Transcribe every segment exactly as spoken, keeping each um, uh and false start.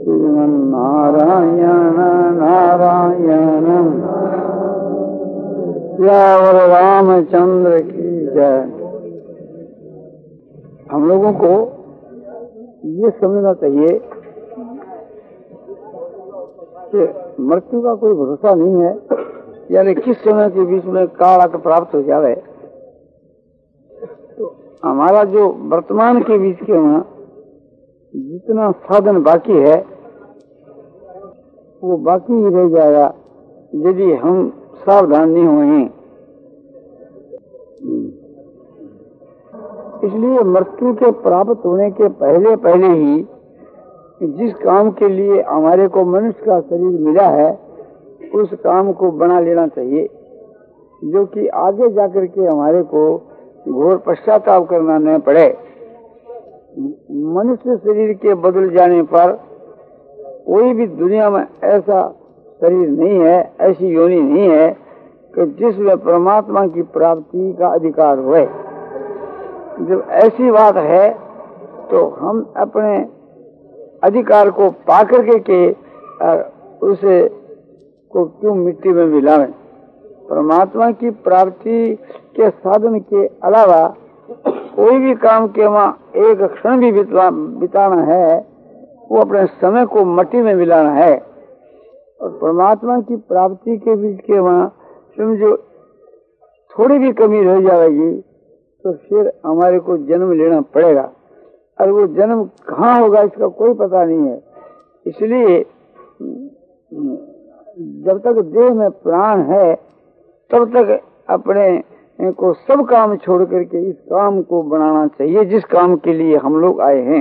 नारायण नारायण सियावर रामचंद्र की जय। हम लोगों को ये समझना चाहिए कि मृत्यु का कोई भरोसा नहीं है, यानी किस समय के बीच में काल आकर प्राप्त हो जाए। तो हमारा जो वर्तमान के बीच के में जितना साधन बाकी है वो बाकी ही रह जाएगा यदि हम सावधान नहीं हुए। इसलिए मृत्यु के प्राप्त होने के पहले पहले ही जिस काम के लिए हमारे को मनुष्य का शरीर मिला है उस काम को बना लेना चाहिए, जो कि आगे जाकर के हमारे को घोर पश्चाताप करना न पड़े। मनुष्य शरीर के बदल जाने पर कोई भी दुनिया में ऐसा शरीर नहीं है, ऐसी योनि नहीं है कि जिसमें परमात्मा की प्राप्ति का अधिकार हुए। जब ऐसी बात है तो हम अपने अधिकार को पाकर के, के उसे को क्यों मिट्टी में मिलावें। परमात्मा की प्राप्ति के साधन के अलावा कोई भी काम के वहाँ एक क्षण भी बिताना है वो अपने समय को मिट्टी में मिलाना है। और परमात्मा की प्राप्ति के बीच के वहाँ समझो थोड़ी भी कमी रह जाएगी तो फिर हमारे को जन्म लेना पड़ेगा, और वो जन्म कहाँ होगा इसका कोई पता नहीं है। इसलिए जब तक देह में प्राण है तब तक अपने को सब काम छोड़ करके इस काम को बनाना चाहिए जिस काम के लिए हम लोग आए हैं।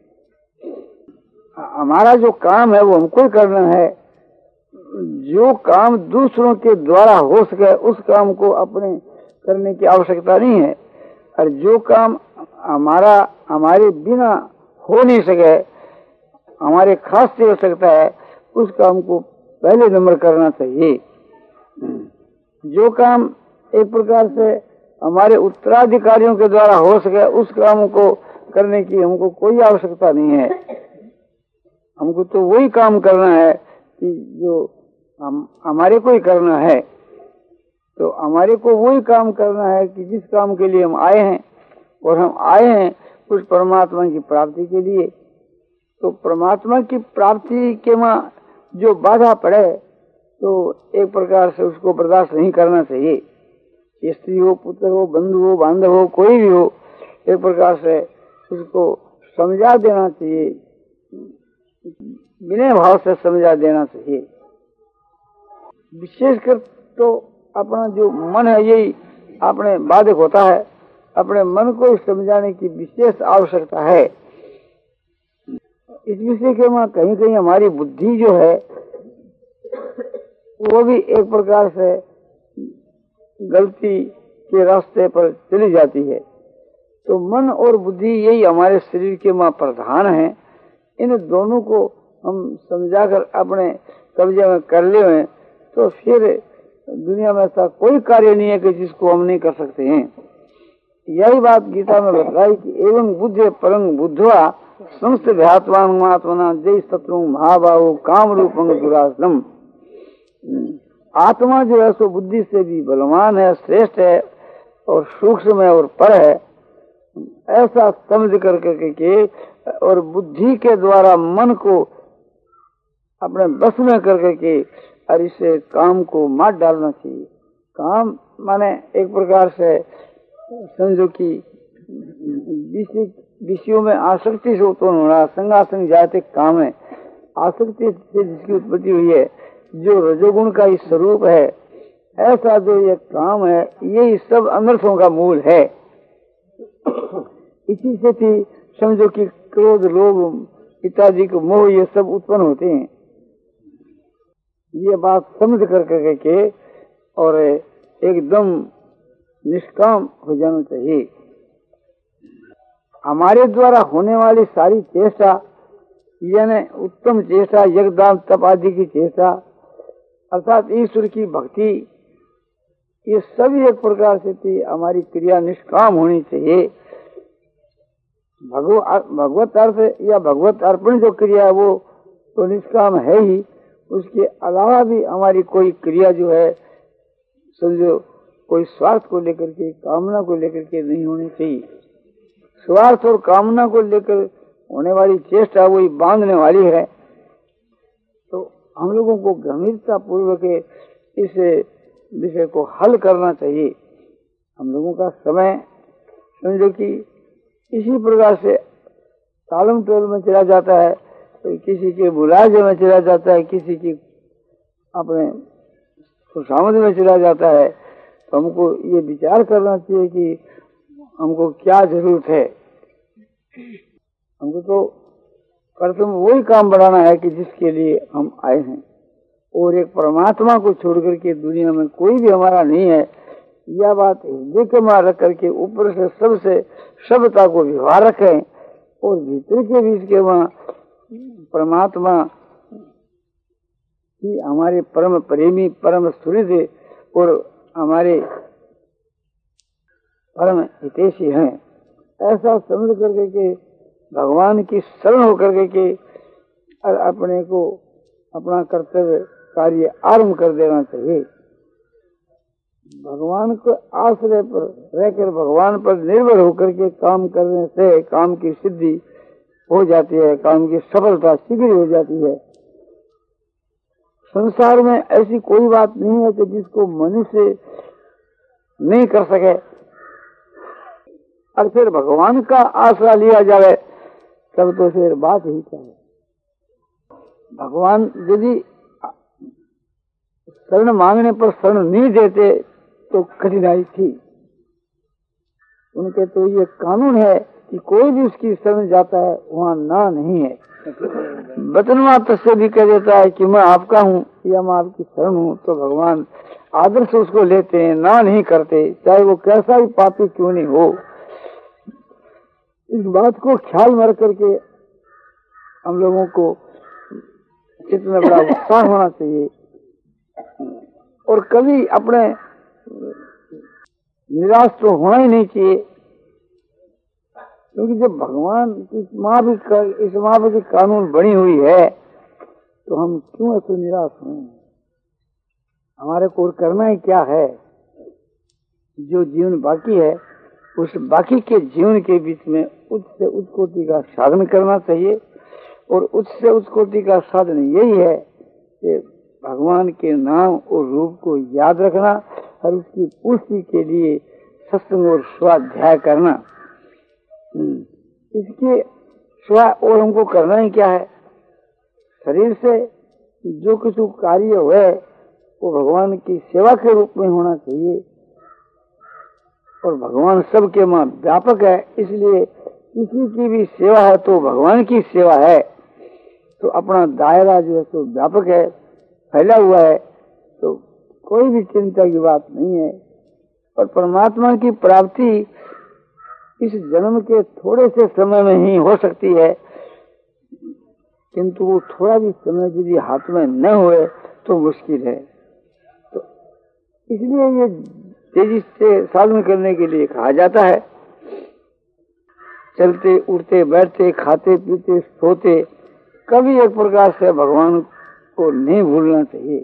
हमारा जो काम है वो हमको ही करना है। जो काम दूसरों के द्वारा हो सके उस काम को अपने करने की आवश्यकता नहीं है, और जो काम हमारा हमारे बिना हो नहीं सके, हमारे खास से हो सकता है, उस काम को पहले नंबर करना चाहिए। जो काम एक प्रकार से हमारे उत्तराधिकारियों के द्वारा हो सके उस काम को करने की हमको कोई आवश्यकता नहीं है। हमको तो वही काम करना है कि जो हम हमारे को ही करना है। तो हमारे को वही काम करना है कि जिस काम के लिए हम आए हैं, और हम आए हैं उस परमात्मा की प्राप्ति के लिए। तो परमात्मा की प्राप्ति के वहाँ जो बाधा पड़े तो एक प्रकार से उसको बर्दाश्त नहीं करना चाहिए। स्त्री हो, पुत्र हो, बंधु हो, बांधव हो, कोई भी हो, एक प्रकार से उसको समझा देना चाहिए, बिना भाव से समझा देना चाहिए। विशेषकर तो अपना जो मन है यही अपने बाधक होता है। अपने मन को समझाने की विशेष आवश्यकता है। इस विषय के वहाँ कहीं कहीं हमारी बुद्धि जो है वो भी एक प्रकार से गलती के रास्ते पर चली जाती है। तो मन और बुद्धि यही हमारे शरीर के वहाँ प्रधान है। इन दोनों को हम समझाकर अपने कब्जे में कर ले हुए तो फिर दुनिया में ऐसा कोई कार्य नहीं है कि जिसको हम नहीं कर सकते हैं। यही बात गीता में बताई कि एवं बुद्धे परंग बुद्धवा समस्त ध्यात्वात्मना जय शत्रु महाभाव काम रूपंग दुरासनम। आत्मा जो है सो बुद्धि से भी बलवान है, श्रेष्ठ है और सूक्ष्म है और पर है, ऐसा समझ कर के और बुद्धि के द्वारा मन को अपने बस में कर करके और इसे काम को मार डालना चाहिए। काम माने एक प्रकार से समझो कि विषयों में आसक्ति से उत्पन्न होना, संगासंग जाते काम है। आसक्ति से जिसकी उत्पत्ति हुई है, जो रजोगुण का ही स्वरूप है, ऐसा जो ये काम है, यही सब अनर्थों का मूल है। इसी से थी समझो कि क्रोध, लोभ इत्यादि के मोह ये सब उत्पन्न होते हैं। ये बात समझ कर करके और एकदम निष्काम हो जाना चाहिए। हमारे द्वारा होने वाली सारी चेष्टा यानी उत्तम चेष्टा, यज्ञदान तप आदि की चेष्टा अर्थात ईश्वर की भक्ति, ये सभी एक प्रकार से थी हमारी क्रिया निष्काम होनी चाहिए। भगवत अर्थ या भगवत अर्पण जो क्रिया है वो तो निष्काम है ही। उसके अलावा भी हमारी कोई क्रिया जो है समझो कोई स्वार्थ को लेकर के, कामना को लेकर के नहीं होनी चाहिए। स्वार्थ और कामना को लेकर होने वाली चेष्टा वही बांधने वाली है। तो हम लोगों को गंभीरता पूर्वक इस विषय को हल करना चाहिए। हम लोगों का समय समझो कि इसी प्रकार से तालम टोल में चला जाता है, तो किसी के मुलाजे में चला जाता है, किसी की अपने खुशामद में चला जाता है। तो हमको ये विचार करना चाहिए कि हमको क्या जरूरत है। हमको तो प्रथम वही काम बढ़ाना है कि जिसके लिए हम आए हैं, और एक परमात्मा को छोड़ करके दुनिया में कोई भी हमारा नहीं है। यह बात हृदय के में रख करके ऊपर से सबसे सभ्यता को व्यवहार रखें, और भीतर के बीच के वहाँ परमात्मा ही हमारे परम प्रेमी, परम सुहृद और हमारे परम हितैषी हैं। ऐसा समझ करके के भगवान की शरण होकर के, के अपने को अपना कर्तव्य कार्य आरंभ कर देना चाहिए। भगवान को आश्रय पर रहकर, भगवान पर निर्भर होकर के काम करने से काम की सिद्धि हो जाती है, काम की सफलता शीघ्र हो जाती है। संसार में ऐसी कोई बात नहीं है कि जिसको मनुष्य नहीं कर सके, और फिर भगवान का आसरा लिया जाए तब तो फिर बात ही क्या है। भगवान यदि शरण मांगने पर शरण नहीं देते तो कठिनाई थी। उनके तो ये कानून है कि कोई भी उसकी शरण जाता है वहाँ ना नहीं है। वचन मात्र से भी कह देता है कि मैं आपका हूँ या मैं आपकी शरण हूँ, तो भगवान आदर से उसको लेते हैं, ना नहीं करते, चाहे वो कैसा भी पापी क्यों नहीं हो। इस बात को ख्याल में रख करके हम लोगों को चित्त में बड़ा उत्साह होना चाहिए, और कभी अपने निराश तो होना ही नहीं चाहिए। क्योंकि जब भगवान की माँ भी कर, इस माँ की कानून बनी हुई है, तो हम क्यों ऐसे निराश हुए। हमारे को करना ही क्या है। जो जीवन बाकी है उस बाकी के जीवन के बीच में उच्च से उच्च कोटि का साधन करना चाहिए, और उच्च से उच्च कोटि का साधन यही है कि भगवान के नाम और रूप को याद रखना, और उसकी पुष्टि के लिए सत्संग और स्वाध्याय करना। इसके सिवा और हमको करना ही क्या है। शरीर से जो कुछ कार्य हुए वो भगवान की सेवा के रूप में होना चाहिए, और भगवान सबके मां व्यापक है, इसलिए किसी की भी सेवा है तो भगवान की सेवा है। तो अपना दायरा जो है तो व्यापक है, फैला हुआ है, तो कोई भी चिंता की बात नहीं है। और परमात्मा की प्राप्ति इस जन्म के थोड़े से समय में ही हो सकती है, किंतु वो थोड़ा भी समय यदि हाथ में न होए तो मुश्किल है। तो इसलिए ये तेजी से साधन करने के लिए कहा जाता है। चलते उठते बैठते खाते पीते सोते कभी एक प्रकार से भगवान को नहीं भूलना चाहिए।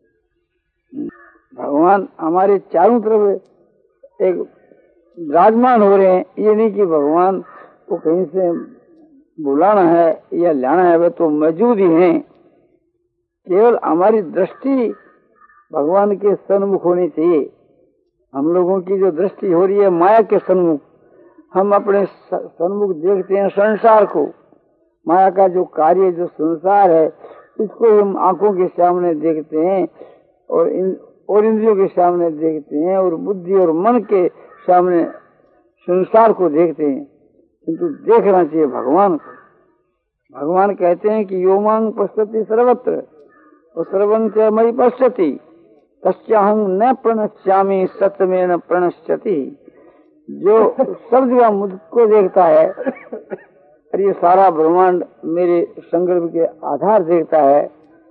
भगवान हमारे चारों तरफ एक विराजमान हो रहे हैं। ये नहीं कि भगवान को कहीं से बुलाना है या लाना है, वे तो मौजूद ही हैं। केवल हमारी दृष्टि भगवान के सन्मुख होनी चाहिए। हम लोगों की जो दृष्टि हो रही है माया के सन्मुख, हम अपने सन्मुख देखते हैं संसार को। माया का जो कार्य, जो संसार है, इसको हम आंखों के सामने देखते हैं, और इन और इंद्रियों के सामने देखते हैं, और बुद्धि और मन के सामने संसार को देखते हैं, किंतु देखना चाहिए भगवान को। भगवान कहते हैं कि यो मांग पश्यति सर्वत्र और सर्वं च मयि पश्यति तस्याहं न प्रणश्यामि सत्यमेन प्रणश्यति। जो सब जगह मुझको देखता है, और ये सारा ब्रह्मांड मेरे संकल्प के आधार देखता है,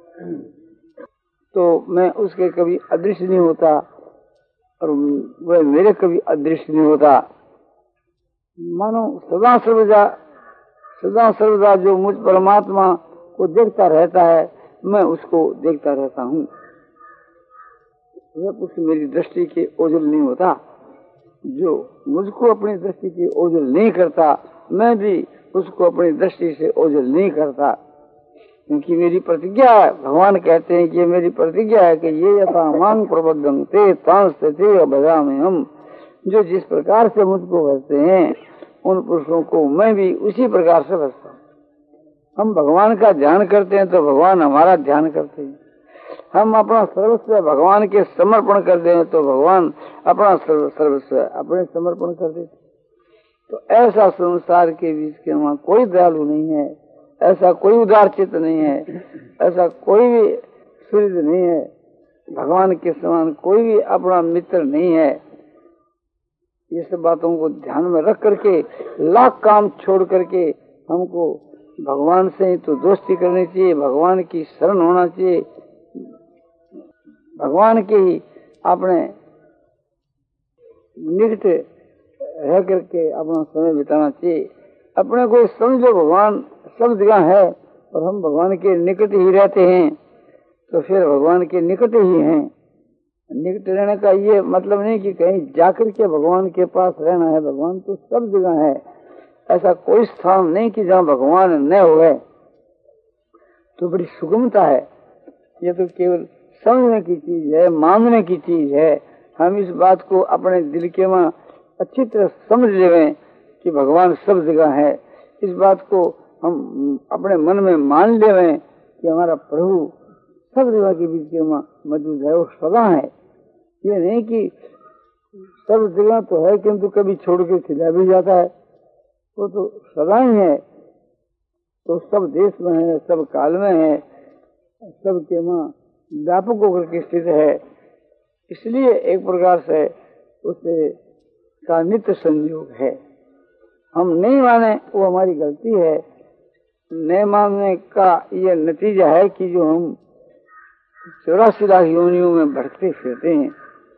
तो मैं उसके कभी अदृश्य नहीं होता, और वह मेरे कभी अदृश्य नहीं होता। मानो सदा सर्वदा सदा सर्वदा जो मुझ परमात्मा वो देखता रहता है, मैं उसको देखता रहता हूँ। वह कुछ मेरी दृष्टि के ओझल नहीं होता। जो मुझको अपनी दृष्टि की ओझल नहीं करता, मैं भी उसको अपनी दृष्टि से ओझल नहीं करता, क्योंकि मेरी प्रतिज्ञा है। भगवान कहते हैं कि ये मेरी प्रतिज्ञा है कि ये यथा मांग प्रबद्धं ते तांस्ते बजामे हम, जो जिस प्रकार से मुझको भजते हैं उन पुरुषों को मैं भी उसी प्रकार से भजता हूँ। हम भगवान का ध्यान करते हैं तो भगवान हमारा ध्यान करते हैं। हम अपना सर्वस्व भगवान के समर्पण कर दें तो भगवान अपना सर्वस्व अपने समर्पण कर देते। तो ऐसा संसार के बीच के वहाँ कोई दयालु नहीं है, ऐसा कोई उदार चित्त नहीं है, ऐसा कोई भी सूर्य नहीं है, भगवान के समान कोई भी अपना मित्र नहीं है। ये सब बातों को ध्यान में रख करके लाख काम छोड़ करके हमको भगवान से ही तो दोस्ती करनी चाहिए, भगवान की शरण होना चाहिए, भगवान के ही अपने निकट रह करके अपना समय बिताना चाहिए। अपने को समझो भगवान सब जगह है और हम भगवान के निकट ही रहते हैं, तो फिर भगवान के निकट ही हैं। निकट रहने का ये मतलब नहीं कि कहीं जाकर के भगवान के पास रहना है, भगवान तो सब जगह है। ऐसा कोई स्थान नहीं कि जहाँ भगवान न होए। तो बड़ी सुगमता है। ये तो केवल समझने की चीज है, मानने की चीज है। हम इस बात को अपने दिल के में अच्छी तरह समझ लें कि भगवान सब जगह है। इस बात को हम अपने मन में मान लें कि हमारा प्रभु सब जगह के बीच में मौजूद है, वो सदा है। ये नहीं कि सब जगह तो है किंतु कभी छोड़ के चला भी जाता है, वो तो सदा ही है। तो सब देश में है, सब काल में है, सब के मां व्यापक होकर के स्थित है। इसलिए एक प्रकार से उसे का नित्य संयोग है। हम नहीं माने वो हमारी गलती है। नहीं मानने का ये नतीजा है कि जो हम चौरासी लाख योनियों में भटकते फिरते हैं,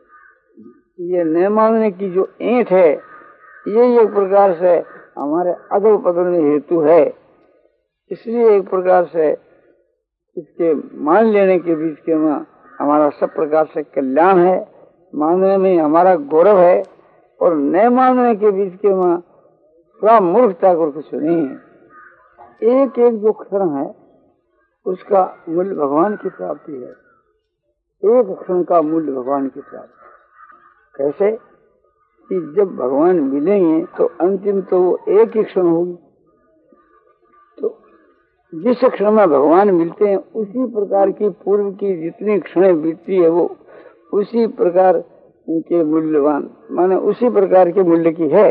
ये नहीं मानने की जो ऐंठ है, ये एक प्रकार से हमारे अदल पतन में हेतु है। इसलिए एक प्रकार से इसके मान लेने के बीच के में हमारा सब प्रकार से कल्याण है, मानने में हमारा गौरव है, और न मानने के बीच के में थोड़ा मूर्खता को कुछ नहीं है। एक एक जो क्षण है उसका मूल्य भगवान की प्राप्ति है। एक क्षण का मूल्य भगवान की प्राप्ति। कैसे कि जब भगवान मिलेंगे तो अंतिम तो वो एक ही क्षण होगी। तो जिस क्षण में भगवान मिलते हैं उसी प्रकार की पूर्व की जितनी क्षणें बीतती है वो उसी प्रकार के मूल्यवान, माने उसी प्रकार के मूल्य की है।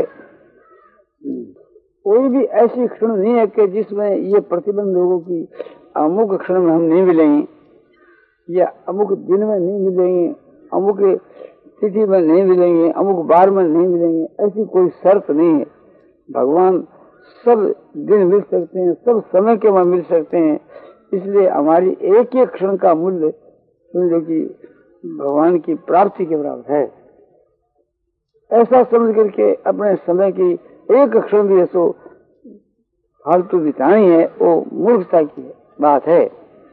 कोई भी ऐसी क्षण नहीं है कि जिसमें ये प्रतिबंध हो कि अमुक क्षण में हम नहीं मिलेंगे, या अमुक दिन में नहीं मिलेंगे, अमुक तिथि में नहीं मिलेंगे, अमुक बार में नहीं मिलेंगे। ऐसी कोई शर्त नहीं है। भगवान सब दिन मिल सकते हैं, सब समय के में मिल सकते हैं। इसलिए हमारी एक एक क्षण का मूल्य समझो कि भगवान की प्राप्ति के बराबर है। ऐसा समझ करके अपने समय की एक क्षण भी ऐसो फालतू बितानी है, वो मूर्खता की बात है।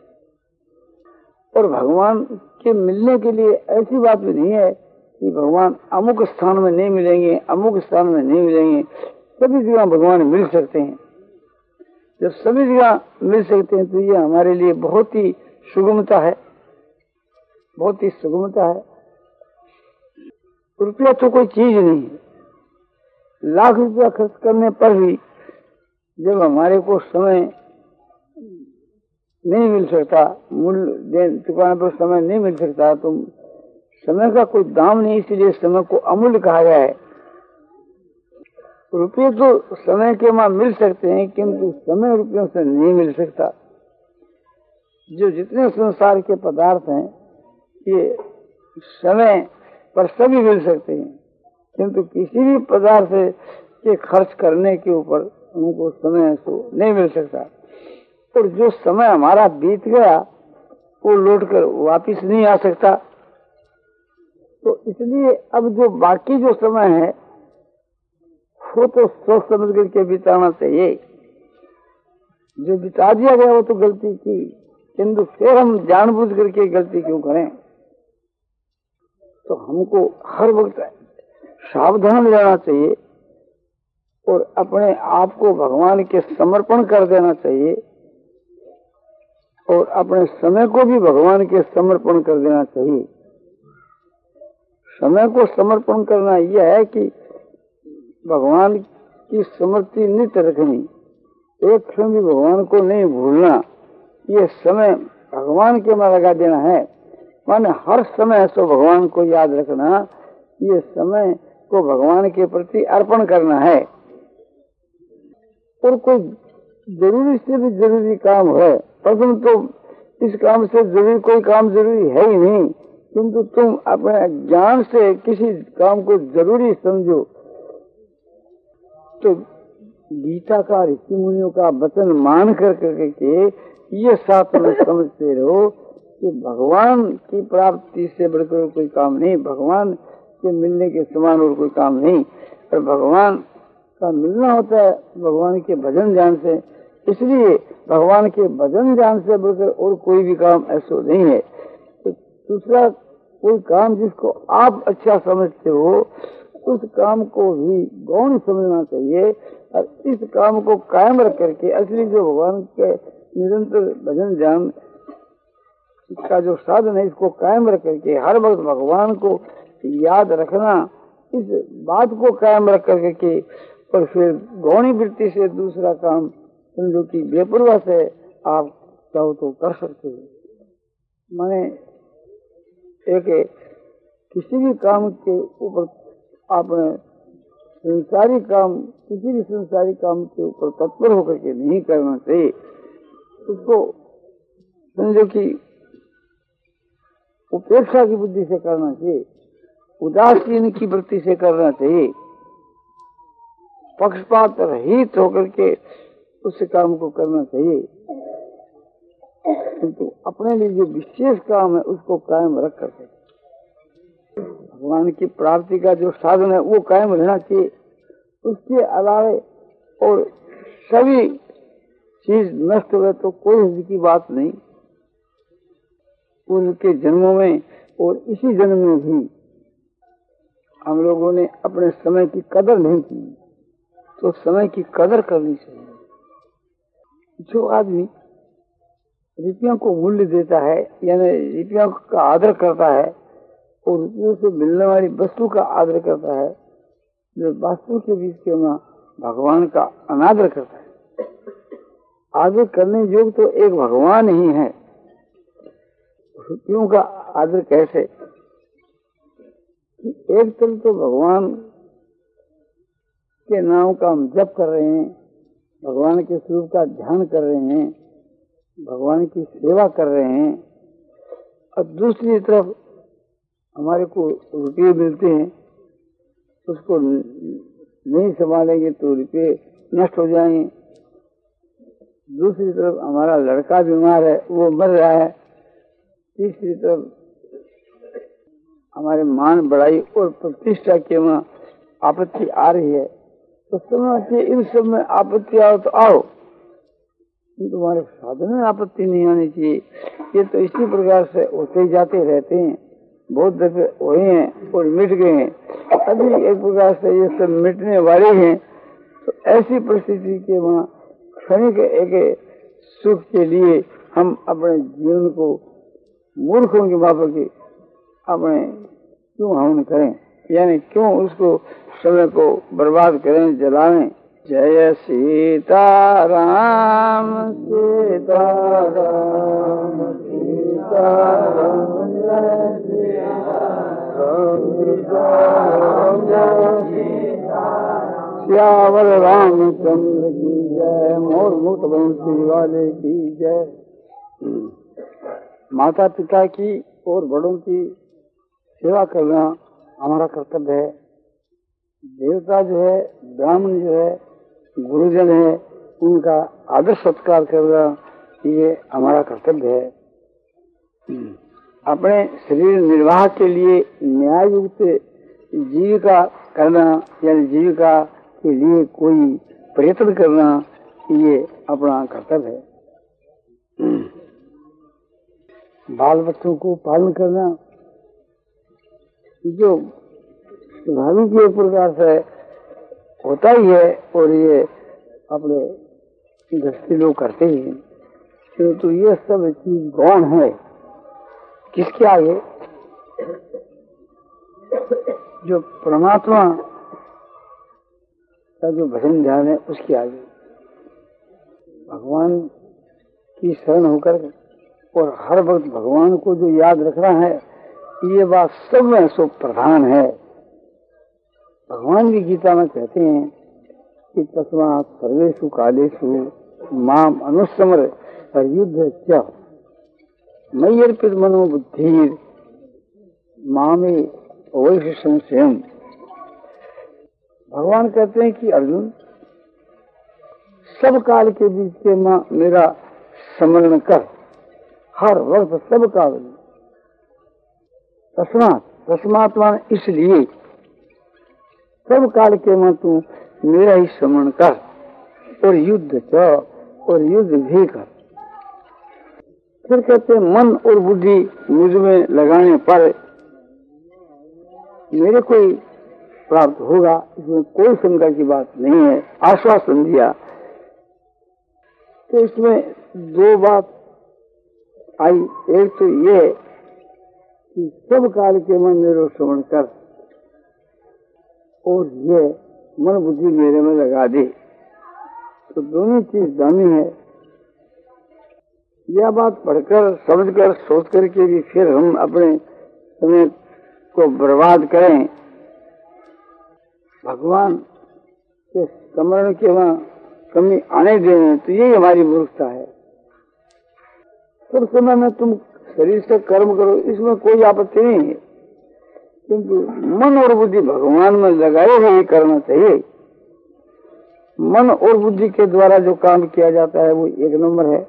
और भगवान के मिलने के लिए ऐसी बात भी नहीं है कि भगवान अमुक स्थान में नहीं मिलेंगे, अमुक स्थान में नहीं मिलेंगे। सभी जगह भगवान मिल सकते हैं। जब सभी जगह मिल सकते हैं तो ये हमारे लिए बहुत ही सुगमता है, बहुत ही सुगमता है। रुपया तो कोई चीज नहीं है। लाख रुपया खर्च करने पर भी जब हमारे को समय नहीं मिल सकता, मूल्य चुकाने पर समय नहीं मिल सकता, तो समय का कोई दाम नहीं, इसलिए समय को अमूल्य कहा गया है। रुपये तो समय के मां मिल सकते हैं किंतु समय रुपयों से नहीं मिल सकता। जो जितने संसार के पदार्थ हैं ये समय पर सभी मिल सकते हैं, किंतु किसी भी पदार्थ के खर्च करने के ऊपर उनको समय तो नहीं मिल सकता। और जो समय हमारा बीत गया वो लौटकर वापिस नहीं आ सकता। तो इसलिए अब जो बाकी जो समय है वो तो सोच समझ करके बिताना चाहिए। जो बिता दिया गया वो तो गलती की, किंतु फिर हम जानबूझ करके गलती क्यों करें? तो हमको हर वक्त सावधान रहना चाहिए और अपने आप को भगवान के समर्पण कर देना चाहिए और अपने समय को भी भगवान के समर्पण कर देना चाहिए। समय को समर्पण करना यह है कि भगवान की स्मृति नित्य रखनी, एक क्षण भी भगवान को नहीं भूलना। ये समय भगवान के में लगा देना है, माने हर समय सो भगवान को याद रखना, ये समय को भगवान के प्रति अर्पण करना है। और कोई जरूरी से भी जरूरी काम है, प्रथम तो इस काम से जरूरी कोई काम जरूरी है ही नहीं, किंतु तुम अपने ज्ञान से किसी काम को जरूरी समझो। तो गीता का, ऋषि मुनियों का वचन मान कर करके ये साथ में समझते रहो कि भगवान की प्राप्ति से बढ़कर कोई काम नहीं, भगवान के मिलने के समान और कोई काम नहीं। और भगवान का मिलना होता है भगवान के भजन ज्ञान से, इसलिए भगवान के भजन ज्ञान से बढ़कर और कोई भी काम ऐसा नहीं है। तो दूसरा कोई काम जिसको आप अच्छा समझते हो उस काम को भी गौण समझना चाहिए और इस काम को कायम रख करके असली जो भगवान के निरंतर भजन ज्ञान का जो साधन है इसको कायम रख करके हर वक्त भगवान को याद रखना, इस बात को कायम रख करके और फिर गौणी वृत्ति से दूसरा काम समझो कि बेपरवाह से आप चाहो तो कर सकते हो। माने एक किसी भी काम के ऊपर आपने संसारी काम, किसी भी संसारी काम के ऊपर तत्पर होकर के नहीं करना चाहिए। उसको समझो कि उपेक्षा की बुद्धि से करना चाहिए, उदासीन की वृत्ति से करना चाहिए, पक्षपात रहित होकर के उस काम को करना चाहिए। किंतु तो अपने लिए जो विशेष काम है उसको कायम रख करके भगवान की प्राप्ति का जो साधन है वो कायम रहना चाहिए। उसके अलावा और सभी चीज नष्ट हुए तो कोई की बात नहीं। उनके जन्मों में और इसी जन्म में भी हम लोगों ने अपने समय की कदर नहीं की, तो समय की कदर करनी चाहिए। जो आदमी रुपयों को मूल्य देता है यानी रुपयों का आदर करता है और रुपयों से मिलने वाली वस्तु का आदर करता है, जो वास्तु के बीच के वहाँ भगवान का अनादर करता है। आदर करने योग्य तो एक भगवान ही है, रुपयों का आदर कैसे? एक तरफ तो भगवान के नाम का हम जप कर रहे हैं, भगवान के स्वरूप का ध्यान कर रहे हैं, भगवान की सेवा कर रहे हैं, और दूसरी तरफ हमारे को रुपये मिलते हैं, उसको नहीं संभालेंगे तो रुपये नष्ट हो जाएंगे। दूसरी तरफ हमारा लड़का बीमार है, वो मर रहा है। तीसरी तरफ हमारे मान बढ़ाई और प्रतिष्ठा के वहाँ आपत्ति आ रही है, तो समझिए इन सब में आपत्ति आओ तो आओ, तुम्हारे साधन में आपत्ति नहीं आनी चाहिए। ये तो इसी प्रकार से होते जाते रहते हैं, बहुत दफे हुए हैं और मिट गए हैं, अभी एक प्रकार से ये सब मिटने वाले हैं। तो ऐसी परिस्थिति के वहाँ क्षणिक एक सुख के लिए हम अपने जीवन को मूर्खों की माफक की अपने क्यों हवन करें, यानी क्यों उसको समय को बर्बाद करें, जलाएं। जय सीता राम सीता राम सीता राम जय श्यावर रामचंद्र की जय, मोर मुक्त बंसी वाले की जय। माता पिता की और बड़ों की सेवा करना हमारा कर्तव्य है। देवता जो है, ब्राह्मण जो है, गुरुजन है, उनका आदर सत्कार करना ये हमारा कर्तव्य है। अपने शरीर निर्वाह के लिए न्याय युक्त जीविका करना यानी जीविका के लिए कोई प्रयत्न करना ये अपना कर्तव्य है। बाल बच्चों को पालन करना जो स्वाभाविक एक प्रकार से होता ही है, और ये अपने गृहस्थी लोग करते ही हैं। तो ये सब चीज गौण है किसके आगे? जो परमात्मा का जो भजन ध्यान है उसके आगे। भगवान की शरण होकर और हर वक्त भगवान को जो याद रखना है, ये बात सब में सो प्रधान है। भगवान भी गीता में कहते हैं कि तस्मात् सर्वेषु कालेषु माम अनुस्मर युद्ध च मयि अर्पित मनो बुद्धिर मामे अवश्य संशयम्। भगवान कहते हैं कि अर्जुन, सब काल के बीच के मां मेरा स्मरण कर, हर वक्त सब काल। तस्मात् तस्मात् मान इसलिए, सब काल के मां तू मेरा ही स्मरण कर, और युद्ध च, और युद्ध भी कर। फिर कहते मन और बुद्धि मुझ में लगाने पर मेरे को प्राप्त होगा, इसमें कोई शंका की बात नहीं है। आश्वासन दिया। तो इसमें दो बात आई। एक तो ये कि सब काल के मन मेरे श्रवण कर, और ये मन बुद्धि मेरे में लगा दे। तो दोनों चीज दामी है। यह बात पढ़कर समझकर सोच करके भी फिर हम अपने समय को बर्बाद करें, भगवान के स्मरण के वहां कमी आने दें, तो यही हमारी मूर्खता है। सब समय में तुम शरीर से कर्म करो, इसमें कोई आपत्ति नहीं है, किंतु मन और बुद्धि भगवान में लगाए हुए करना चाहिए। मन और बुद्धि के द्वारा जो काम किया जाता है वो एक नंबर है,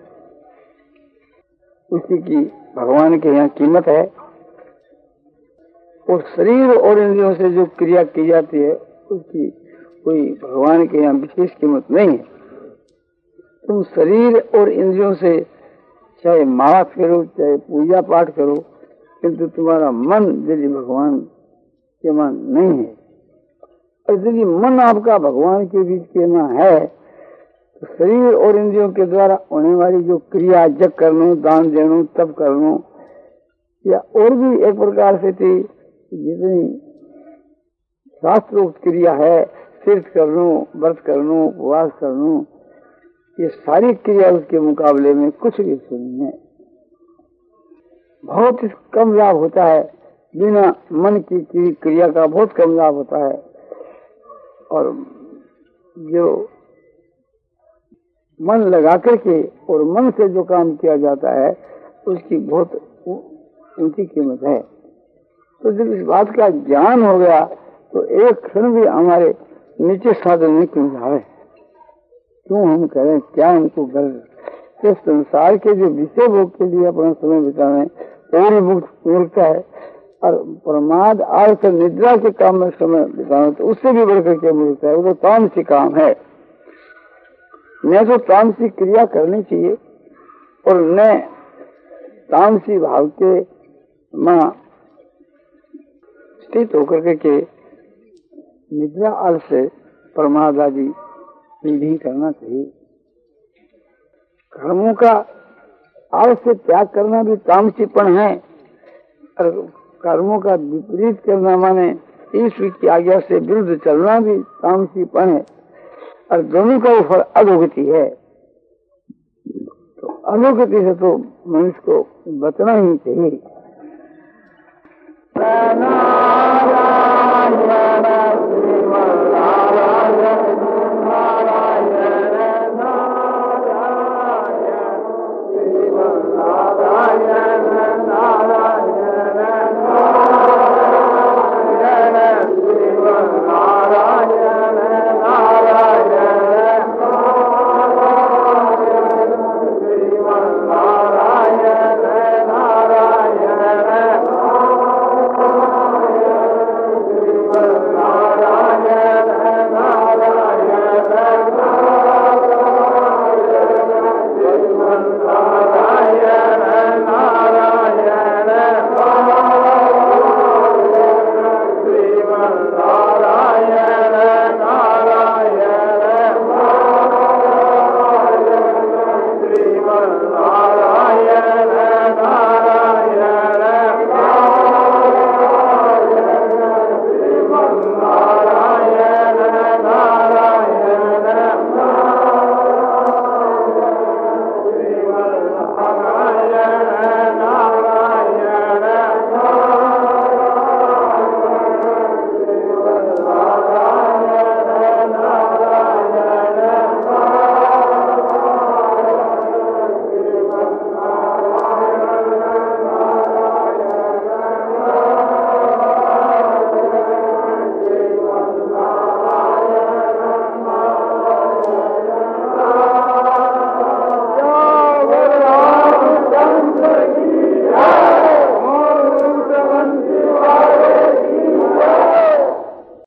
उसी की भगवान के यहाँ कीमत है। और शरीर और इंद्रियों से जो क्रिया की जाती है उसकी कोई भगवान के यहाँ विशेष कीमत नहीं है। तुम शरीर और इंद्रियों से चाहे माला करो, चाहे पूजा पाठ करो, किंतु तुम्हारा मन यदि भगवान के मन नहीं है, और यदि मन आपका भगवान के बीच के में है, तो शरीर और इंद्रियों के द्वारा होने वाली जो क्रिया, जग करनो, दान देनो, तप करनो, या और भी एक प्रकार से थी जितनी शास्त्रोक्त क्रिया है, तीर्थ करनो, व्रत करनो, उपवास करनो, ये सारी क्रिया उसके मुकाबले में कुछ भी नहीं है। बहुत कम लाभ होता है, बिना मन की क्रिया का बहुत कम लाभ होता है। और जो मन लगा करके और मन से जो काम किया जाता है उसकी बहुत ऊंची कीमत है। तो जब इस बात का ज्ञान हो गया तो एक क्षण भी हमारे नीचे साधन में क्यों जाए, क्यों हम करें, क्या हमको गर्व। इस संसार के जो विषय भोग के लिए अपना समय बिताने और मूर्खता है, और प्रमाद आलस निद्रा के काम में समय बिताना तो उससे भी बढ़कर के मूर्खता है। वो तो तामसी काम है। न तो तामसी क्रिया करनी चाहिए और न तामसी भाव के मां स्थित होकर के निद्रा आलस से प्रमाद आदि नहीं करना चाहिए। कर्मों का आलस से त्याग करना भी तामसीपन है, और कर्मों का विपरीत करना माने ईश्वर की आज्ञा से विरुद्ध चलना भी तामसीपन है, और दोनों का फल अधोगति है। तो अधोगति से तो मनुष्य को बचना ही चाहिए। हरा